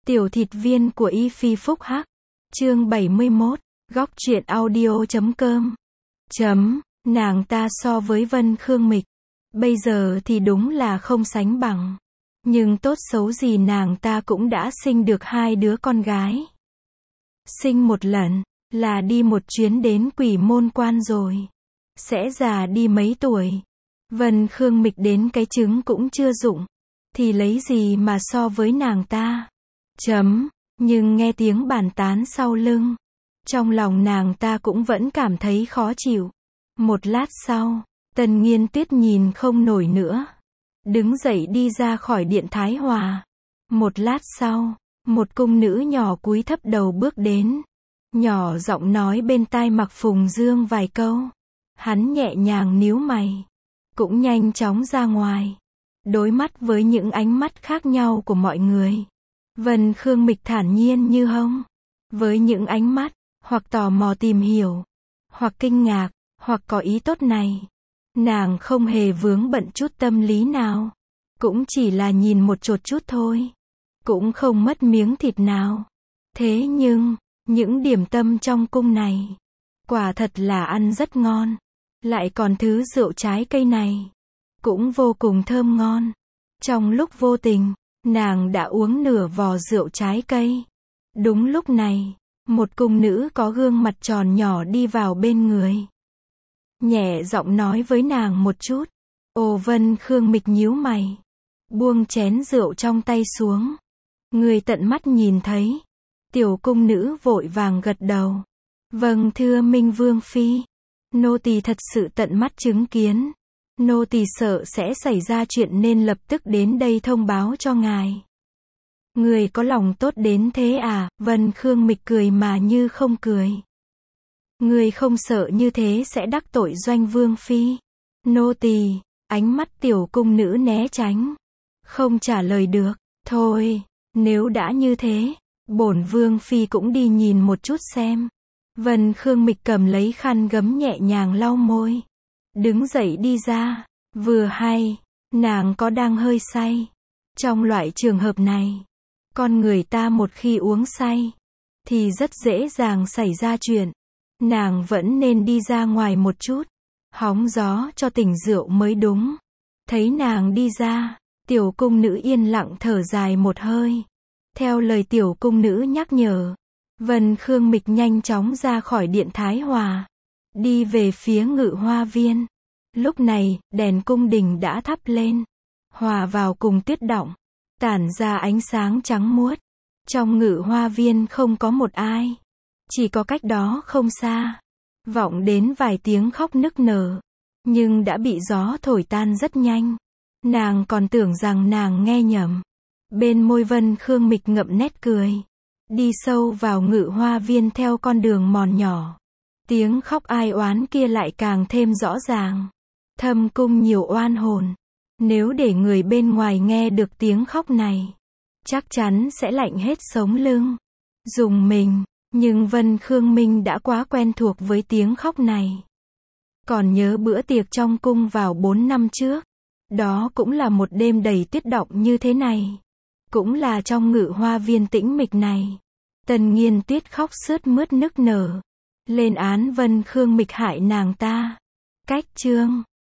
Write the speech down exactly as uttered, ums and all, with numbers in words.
Tiểu thịt viên của Y Phi Phúc Hắc. Chương bảy mươi mốt. Góc truyện audio chấm com. Chấm, nàng ta so với Vân Khương Mịch, bây giờ thì đúng là không sánh bằng. Nhưng tốt xấu gì nàng ta cũng đã sinh được hai đứa con gái. Sinh một lần, là đi một chuyến đến Quỷ Môn Quan rồi. Sẽ già đi mấy tuổi. Vân Khương Mịch đến cái trứng cũng chưa dụng. Thì lấy gì mà so với nàng ta. Chấm, nhưng nghe tiếng bàn tán sau lưng. Trong lòng nàng ta cũng vẫn cảm thấy khó chịu. Một lát sau, Tần Nghiên Tuyết nhìn không nổi nữa. Đứng dậy đi ra khỏi điện Thái Hòa. Một lát sau, một cung nữ nhỏ cúi thấp đầu bước đến. Nhỏ giọng nói bên tai Mạc Phùng Dương vài câu. Hắn nhẹ nhàng níu mày. Cũng nhanh chóng ra ngoài. Đối mắt với những ánh mắt khác nhau của mọi người. Vân Khương Mịch thản nhiên như hông. Với những ánh mắt, hoặc tò mò tìm hiểu, hoặc kinh ngạc, hoặc có ý tốt này. Nàng không hề vướng bận chút tâm lý nào. Cũng chỉ là nhìn một chột chút thôi. Cũng không mất miếng thịt nào. Thế nhưng, những điểm tâm trong cung này, quả thật là ăn rất ngon. Lại còn thứ rượu trái cây này, cũng vô cùng thơm ngon. Trong lúc vô tình, nàng đã uống nửa vò rượu trái cây. Đúng lúc này, một cung nữ có gương mặt tròn nhỏ đi vào bên người. Nhẹ giọng nói với nàng một chút. Ồ, Vân Khương Mịch nhíu mày. Buông chén rượu trong tay xuống. Người tận mắt nhìn thấy. Tiểu cung nữ vội vàng gật đầu. Vâng, thưa Minh Vương Phi. Nô tỳ thật sự tận mắt chứng kiến. Nô tỳ sợ sẽ xảy ra chuyện nên lập tức đến đây thông báo cho ngài. Người có lòng tốt đến thế à? Vân Khương Mịch cười mà như không cười. Người không sợ như thế sẽ đắc tội Doanh Vương Phi. Nô tỳ, ánh mắt tiểu cung nữ né tránh. Không trả lời được. Thôi, nếu đã như thế, bổn Vương Phi cũng đi nhìn một chút xem. Vân Khương Mịch cầm lấy khăn gấm nhẹ nhàng lau môi. Đứng dậy đi ra. Vừa hay, nàng có đang hơi say. Trong loại trường hợp này, con người ta một khi uống say, thì rất dễ dàng xảy ra chuyện. Nàng vẫn nên đi ra ngoài một chút, hóng gió cho tỉnh rượu mới đúng. Thấy nàng đi ra, tiểu cung nữ yên lặng thở dài một hơi. Theo lời tiểu cung nữ nhắc nhở, Vân Khương Mịch nhanh chóng ra khỏi điện Thái Hòa, đi về phía Ngự Hoa Viên. Lúc này, đèn cung đình đã thắp lên, hòa vào cùng tuyết động, tản ra ánh sáng trắng muốt. Trong Ngự Hoa Viên không có một ai, chỉ có cách đó không xa, vọng đến vài tiếng khóc nức nở, nhưng đã bị gió thổi tan rất nhanh. Nàng còn tưởng rằng nàng nghe nhầm. Bên môi Vân Khương Mịch ngậm nét cười, đi sâu vào Ngự Hoa Viên theo con đường mòn nhỏ. Tiếng khóc ai oán kia lại càng thêm rõ ràng. Thâm cung nhiều oan hồn. Nếu để người bên ngoài nghe được tiếng khóc này, chắc chắn sẽ lạnh hết sống lưng. Dùng mình, nhưng Vân Khương Minh đã quá quen thuộc với tiếng khóc này. Còn nhớ bữa tiệc trong cung vào bốn năm trước. Đó cũng là một đêm đầy tuyết động như thế này. Cũng là trong Ngự Hoa Viên tĩnh mịch này. Tần Nghiên Tuyết khóc sướt mướt nức nở. Lên án Vân Khương Mịch hại nàng ta. Cách chương